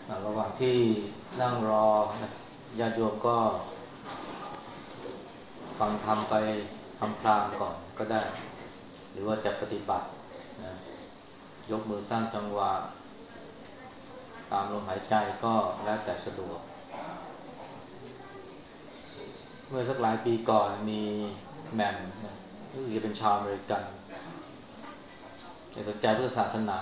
ระหว่างที่นั่งรอญาติโยมก็ฟังธรรมไปพลางๆก่อนก็ได้หรือว่าจะปฏิบัตินะยกมือสร้างจังหวะตามลมหายใจก็แล้วแต่สะดวกเมื่อสักหลายปีก่อนมีแหม่มนะที่เป็นชาวอเมริกันสนใจพุทธศาสนา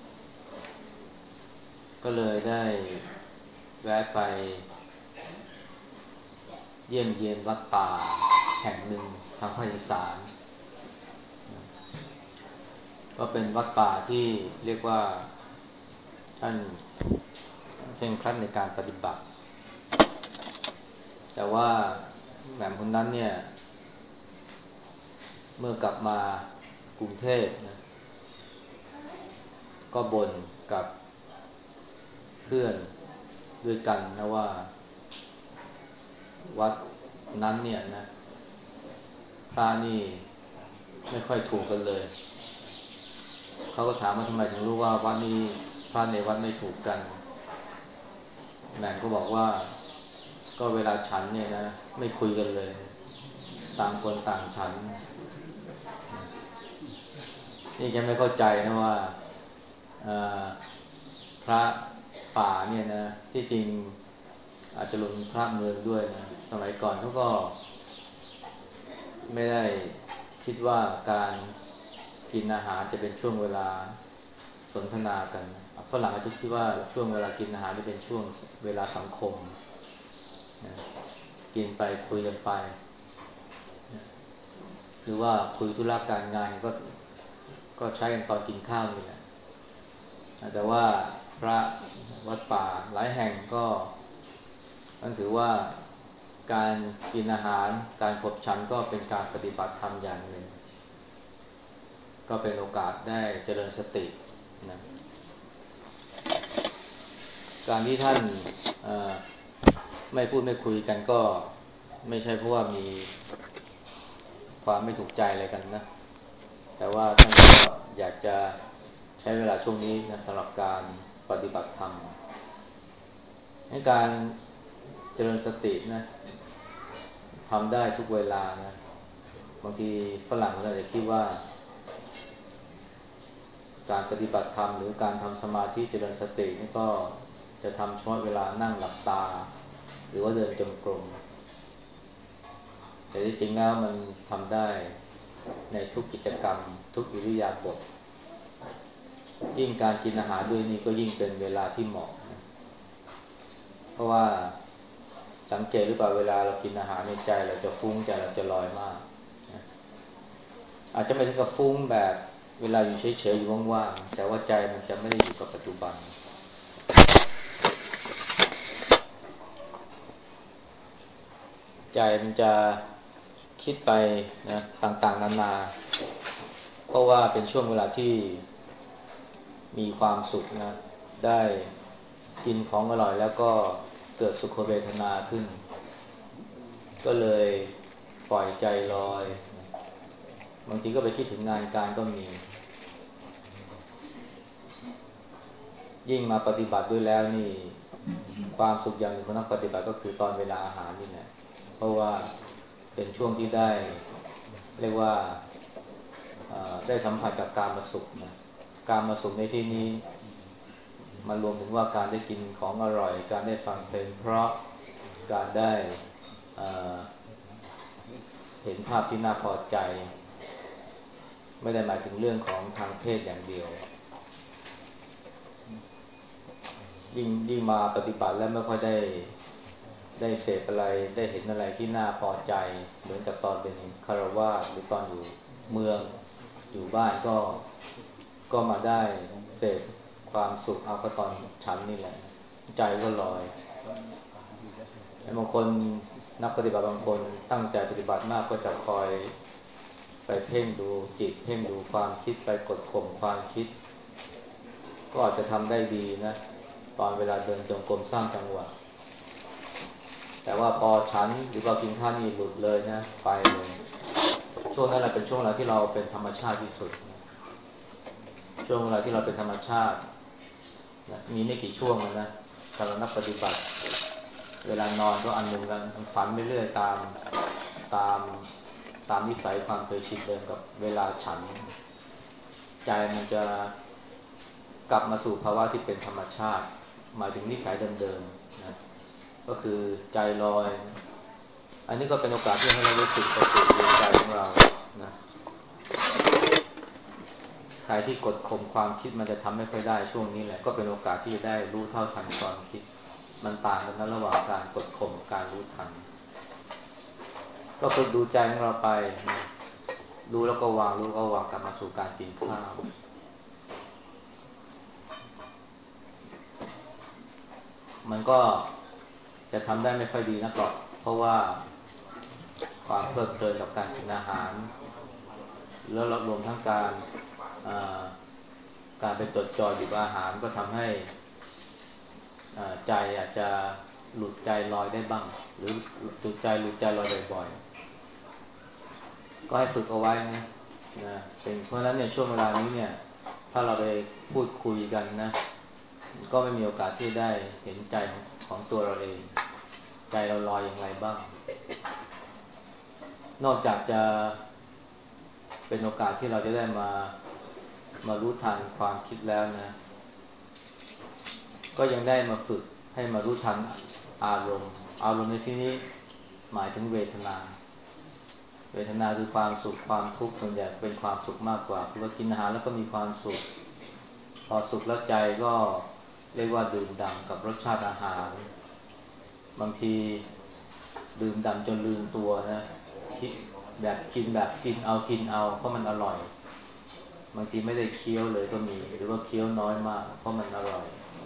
ก็เลยได้แวะไปเยี่ยมเยียนวัดป่าแห่งหนึ่งทางภาคอีสานก็เป็นวัดป่าที่เรียกว่าท่านเคร่งครัดในการปฏิบัติแต่ว่าแหม่มคนนั้นเนี่ยเมื่อกลับมากรุงเทพนะก็บ่นกับเพื่อนด้วยกันนะว่าวัดนั้นเนี่ยนะพระนี่ไม่ค่อยถูกกันเลยเขาก็ถามว่าทำไมถึงรู้ว่าวัดนี้พระในวัดไม่ถูกกันแหม่มก็บอกว่าก็เวลาฉันเนี่ยนะไม่คุยกันเลยต่างคนต่างฉันนี่แกไม่เข้าใจนะว่าพระป่าเนี่ยนะที่จริงอาจจะรวมพระเมืองด้วยนะสมัยก่อนเขาก็ไม่ได้คิดว่าการกินอาหารจะเป็นช่วงเวลาสนทนากันฝรั่งอาจจะคิดว่าช่วงเวลากินอาหารนี่เป็นช่วงเวลาสังคมนะกินไปคุยกันไปนะหรือว่าคุยธุระการงานก็ใช้กันตอนกินข้าวนี่แหละแต่ว่าพระวัดป่าหลายแห่งก็มันถือว่าการกินอาหารการขบฉันก็เป็นการปฏิบัติธรรมอย่างหนึ่งก็เป็นโอกาสได้เจริญสตินะการที่ท่านไม่พูดไม่คุยกันก็ไม่ใช่เพราะว่ามีความไม่ถูกใจอะไรกันนะแต่ว่าท่านก็อยากจะใช้เวลาช่วงนี้นะสำหรับการปฏิบัติธรรมให้การเจริญสตินะทำได้ทุกเวลานะบางทีฝรั่งเราจะคิดว่าการปฏิบัติธรรมหรือการทำสมาธิเจริญสตินี่ก็จะทำเฉพาะเวลานั่งหลับตาหรือว่าเดินจงกรมแต่ที่จริงแล้วมันทำได้ในทุกกิจกรรมทุกอิริยาบถยิ่งการกินอาหารด้วยนี่ก็ยิ่งเป็นเวลาที่เหมาะเพราะว่าสังเกตหรือเปล่าเวลาเรากินอาหารในใจเราจะฟุ้งใจเราจะลอยมากอาจจะไม่ถึงกับฟุ้งแบบเวลาอยู่เฉยๆอยู่ว่างๆแต่ว่าใจมันจะไม่ได้อยู่กับปัจจุบันใจมันจะคิดไปนะต่างๆนานาเพราะว่าเป็นช่วงเวลาที่มีความสุขนะได้กินของอร่อยแล้วก็เกิดสุขเวทนาขึ้นก็เลยปล่อยใจลอยบางทีก็ไปคิดถึงงานการก็มียิ่งมาปฏิบัติด้วยแล้วนี่ความสุขอย่างหนึ่งของนักปฏิบัติก็คือตอนเวลาอาหารนี่แหละเพราะว่าเป็นช่วงที่ได้เรียกว่าได้สัมผัสกับกามสุขนะกามสุขในที่นี้มันรวมถึงว่าการได้กินของอร่อยการได้ฟังเพลงเพราะการได้เห็นภาพที่น่าพอใจไม่ได้หมายถึงเรื่องของทางเพศอย่างเดียวยิ่งมาปฏิบัติแล้วไม่ค่อยได้เสพอะไรได้เห็นอะไรที่น่าพอใจเหมือนกับตอนเป็นฆราวาสหรือตอนอยู่เมืองอยู่บ้านก็มาได้เสพความสุขเอาก็ตอนฉันนี่แหละใจก็ลอยบางคนนักปฏิบัติบางคนตั้งใจปฏิบัติมากก็จะคอยไปเพ่งดูจิตเพ่งดูความคิดไปกดข่มความคิดก็อาจจะทำได้ดีนะตอนเวลาเดินจงกรมสร้างจังหวะแต่ว่าพอฉันหรือว่ากินข้าวนี่หลุดเลยนะไปเลยช่วงนั้นแหละเป็นช่วงเวลาที่เราเป็นธรรมชาติที่สุดช่วงเวลาที่เราเป็นธรรมชาตินะมีไม่กี่ช่วงนะถ้าเรานักปฏิบัติเวลานอนก็อันหนึ่งกันฝันไปเรื่อยตามตามนิสัยความเคยชินเดิมกับเวลาฉันใจมันจะกลับมาสู่ภาวะที่เป็นธรรมชาติหมายถึงนิสัยเดิมๆนะก็คือใจลอยอันนี้ก็เป็นโอกาสที่ให้เราได้ฝึกสติดูใจของเรานะใครที่กดข่มความคิดมันจะทำไม่ค่อยได้ช่วงนี้แหละก็เป็นโอกาสที่จะได้รู้เท่าทันความคิดมันต่างกันนะระหว่างการกดข่มกับการรู้ทันก็ฝึกดูใจของเราไปนะรู้แล้วก็วางรู้แล้วก็วางกลับมาสู่การกินข้าวมันก็จะทำได้ไม่ค่อยดีนักหรอกเพราะว่าความเพลิดเพลินกับการกินอาหารแล้วรวมทั้งการไปจดจ่ออยู่กับอาหารก็ทำให้ใจอาจจะหลุดใจลอยได้บ้างหรือหลุดใจลอยบ่อยๆก็ให้ฝึกเอาไว้นะเป็นเพราะฉะนั้นเนี่ยช่วงเวลานี้เนี่ยถ้าเราไปพูดคุยกันนะก็ไม่มีโอกาสที่ได้เห็นใจของตัวเราเองใจเราลอยอย่างไรบ้างนอกจากจะเป็นโอกาสที่เราจะได้มารู้ทันความคิดแล้วนะก็ยังได้มาฝึกให้มารู้ทันอารมณ์ในที่นี้หมายถึงเวทนาคือความสุขความทุกข์ส่วนใหญ่เป็นความสุขมากกว่าคือว่ากินอาหารแล้วก็มีความสุขพอสุขแล้วใจก็เรียกว่าดื่มด่ำกับรสชาติอาหารบางทีดื่มด่ำจนลืมตัวนะคิดแบบกินเอาเพราะมันอร่อยบางทีไม่ได้เคี้ยวเลยก็มีหรือว่าเคี้ยวน้อยมากเพราะมันอร่อย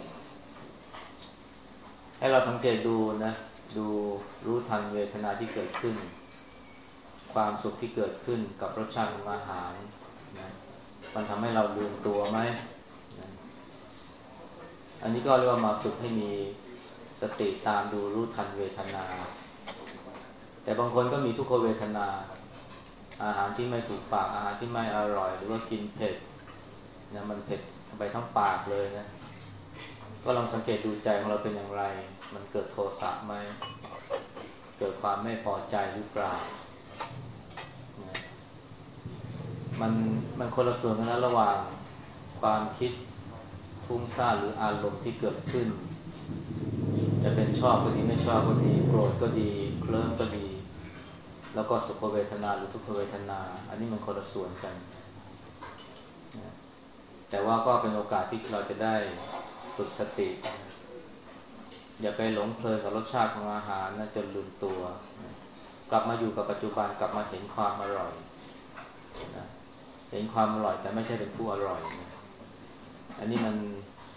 ให้เราสังเกตดูนะดูรู้ทันเวทนาที่เกิดขึ้นความสุขที่เกิดขึ้นกับรสชาติของอาหารนะมันทำให้เราลืมตัวไหมนะอันนี้ก็เรียกว่ามาฝึกให้มีสติตามดูรู้ทันเวทนาแต่บางคนก็มีทุกขเวทนาอาหารที่ไม่ถูกปากอาหารที่ไม่อร่อยหรือว่ากินเผ็ดนะมันเผ็ดไปทั้งปากเลยนะก็ลองสังเกตดูใจของเราเป็นอย่างไรมันเกิดโทสะไหมเกิดความไม่พอใจหรือเปล่านะมันคนละส่วนกันนะระหว่างความคิดฟุ้งซ่านหรืออารมณ์ที่เกิดขึ้นจะเป็นชอบก็ดีไม่ชอบก็ดีโกรธก็ดีเคลิ้มก็ดีแล้วก็สุขเวทนาหรือทุกขเวทนาอันนี้มันคนละส่วนกันนะแต่ว่าก็เป็นโอกาสที่เราจะได้ฝึกสติอย่าไปหลงเพลินกับรสชาติของอาหารนะจนลืมตัวนะกลับมาอยู่กับปัจจุบันกลับมาเห็นความอร่อยนะเห็นความอร่อยแต่ไม่ใช่เป็นผู้อร่อยนะอันนี้มัน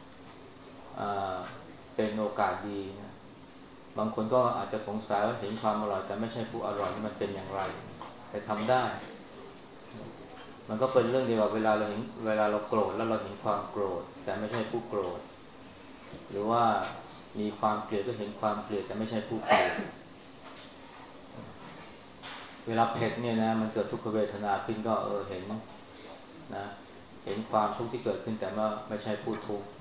เป็นโอกาสดีนะบางคนก็อาจจะสงสัยว่าเห็นความอร่อยแต่ไม่ใช่ผู้อร่อยนี่มันเป็นอย่างไรแต่ทำได้มันก็เป็นเรื่องเดียวกับเวลาเราโกรธแล้วเราเห็นความโกรธแต่ไม่ใช่ผู้โกรธหรือว่ามีความเกลียดก็เห็นความเกลียดแต่ไม่ใช่ผู้เกลียดเวลาเผ็ดเนี่ยนะมันเกิดทุกขเวทนาขึ้นก็เห็นนะเห็นความทุกข์ที่เกิดขึ้นแต่ว่าไม่ใช่ผู้ทุกข์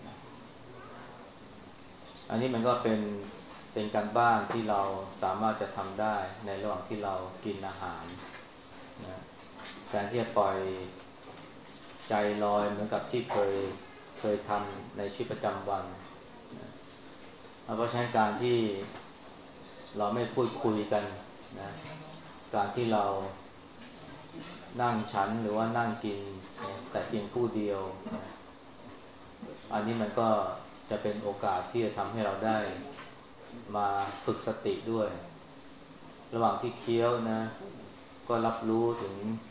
อันนี้มันก็เป็นการบ้านที่เราสามารถจะทำได้ในระหว่างที่เรากินอาหารนะแทนที่จะปล่อยใจลอยเหมือนกับที่เคยทำในชีวิตประจำวันนะเพราะฉะนั้นการที่เราไม่พูดคุยกันนะการที่เรานั่งฉันหรือว่านั่งกินแต่เพียงผู้เดียวนะอันนี้มันก็จะเป็นโอกาสที่จะทำให้เราได้มาฝึกสติด้วยระหว่างที่เคี้ยวนะก็รับรู้ถึง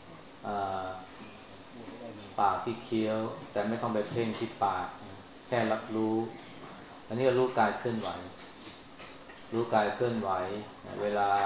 ปากที่เคี้ยวแต่ไม่ต้องไปเพ่งที่ปากแค่รับรู้อันนี้ก็รู้กายเคลื่อนไหวเวลา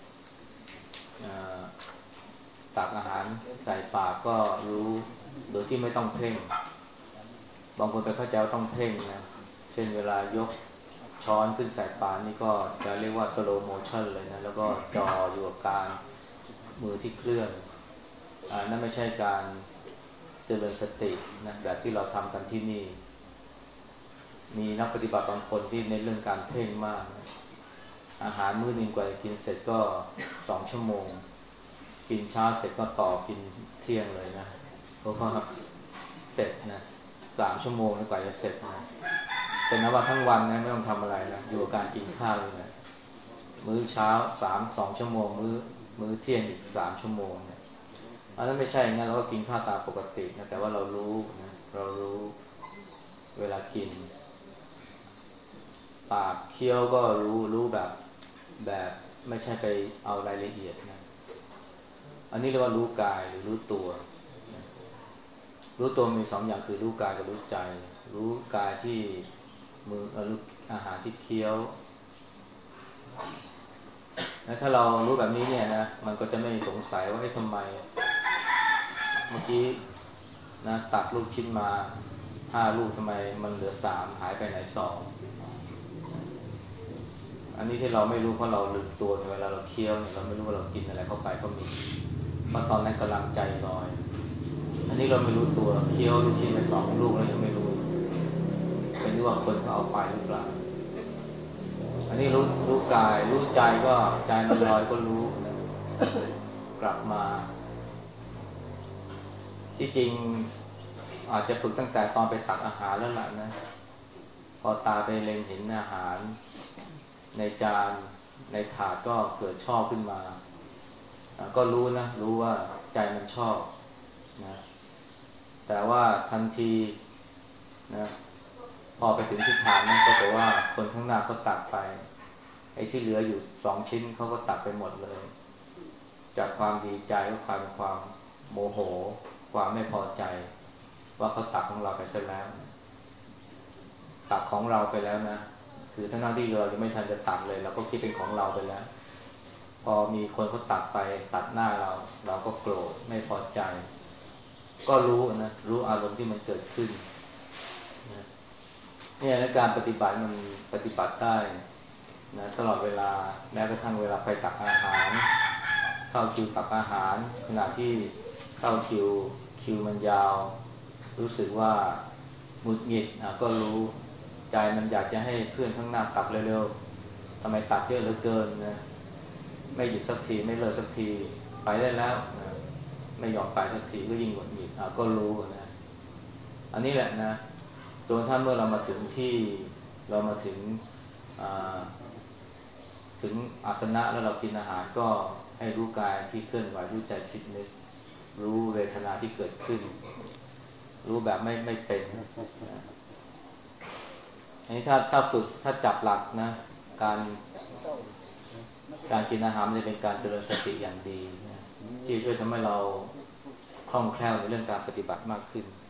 ตักอาหารใส่ปากก็รู้โดยที่ไม่ต้องเพ่งบางคนไปเข้าใจว่าต้องเพ่งนะเช่นเวลายกช้อนขึ้นใส่ปากนี่ก็จะเรียกว่า slow motion เลยนะแล้วก็จ่ออยู่กับการมือที่เคลื่อนนั่นไม่ใช่การเจริญสตินะแบบที่เราทำกันที่นี่มีนักปฏิบัติบางคนที่เน้นเรื่องการเพ่งมากนะอาหารมื้อนึงกว่าจะกินเสร็จก็2 ชั่วโมงกินเช้าเสร็จก็ต่อกินเที่ยงเลยนะเพราะว่าเสร็จนะ3 ชั่วโมงแล้วกว่าจะเสร็จนะเป็นนะว่าทั้งวันนะไม่ต้องทำอะไรนะอยู่กับการกินข้าวเลยนะมื้อเช้า2 ชั่วโมงมื้อเที่ยงอีก3 ชั่วโมงนะอันนั้นไม่ใช่งั้นเราก็กินข้าวตามปกตินะแต่ว่าเรารู้นะเรารู้เวลากินปากเคี้ยวก็รู้แบบไม่ใช่ไปเอารายละเอียดนะอันนี้เรียกว่ารู้กายหรือรู้ตัวนะรู้ตัวมี2 อย่างคือรู้กายกับรู้ใจรู้กายที่มือรู้อาหารที่เคี้ยวนะถ้าเรารู้แบบนี้เนี่ยนะมันก็จะไม่สงสัยว่าทำไมเมื่อกี้นะตักลูกชิ้นมา5 ลูกทำไมมันเหลือ3หายไปไหน2อันนี้ที่เราไม่รู้เพราะเราลืมตัวเวลาเราเคี้ยวเนี่ยเราไม่รู้ว่าเรากินอะไรเข้าไปก็มีเพราะตอนนั้นกำลังใจลอยอันนี้เราไม่รู้ตัวเคี้ยวลูกชิ้นไป2 ลูกแล้วยังไม่รู้เป็นที่ว่าคนเขาเอาไปหรือเปล่าอันนี้รู้กายรู้ใจก็ใจมันลอยก็รู้นะกลับมาที่จริงอาจจะฝึกตั้งแต่ตอนไปตักอาหารแล้วล่ะนะพอตาไปเล็งเห็นอาหารในจานในถาดก็เกิดชอบขึ้นมาก็รู้นะรู้ว่าใจมันชอบนะแต่ว่าทันทีนะพอไปถึงที่ฐานนั้นก็บอกว่าคนข้างหน้าเขาตักไปไอ้ที่เหลืออยู่2 ชิ้นเขาก็ตักไปหมดเลยจากความดีใจก็กลายเป็นความโมโหความไม่พอใจว่าเขาตักของเราไปซะแล้วตักของเราไปแล้วนะคือทั้งที่เรายังไม่ทันจะตักเลยเราก็คิดเป็นของเราไปแล้วพอมีคนเขาตักไปตัดหน้าเราก็โกรธไม่พอใจก็รู้นะรู้อารมณ์ที่มันเกิดขึ้นนะเนี่ยการปฏิบัติมันปฏิบัติได้นะตลอดเวลาแม้กระทั่งเวลาไปตักอาหารเข้าคิวตักอาหารขณะที่เข้าคิวมันยาวรู้สึกว่าหงุดหงิดก็รู้ใจมันอยากจะให้เพื่อนข้างหน้าตักเร็วๆทำไมตักเยอะเหลือเกินนะไม่หยุดสักทีไม่เลิกสักทีไปได้แล้วนะไม่ยอมไปสักทีก็ยิ่งหงุดหงิดก็รู้นะอันนี้แหละนะตัวท่านเมื่อเรามาถึงที่เรามาถึงอาสนะแล้วเรากินอาหารก็ให้รู้กายที่เคลื่อนไหวรู้ใจคิดนึกรู้เวทนาที่เกิดขึ้นรู้แบบไม่เป็นอันนี้ถ้าฝึกถ้าจับหลักนะการกินอาหารมันจะเป็นการเจริญสติอย่างดีนะที่ช่วยทำให้เราคล่องแคล่วในเรื่องการปฏิบัติมากขึ้น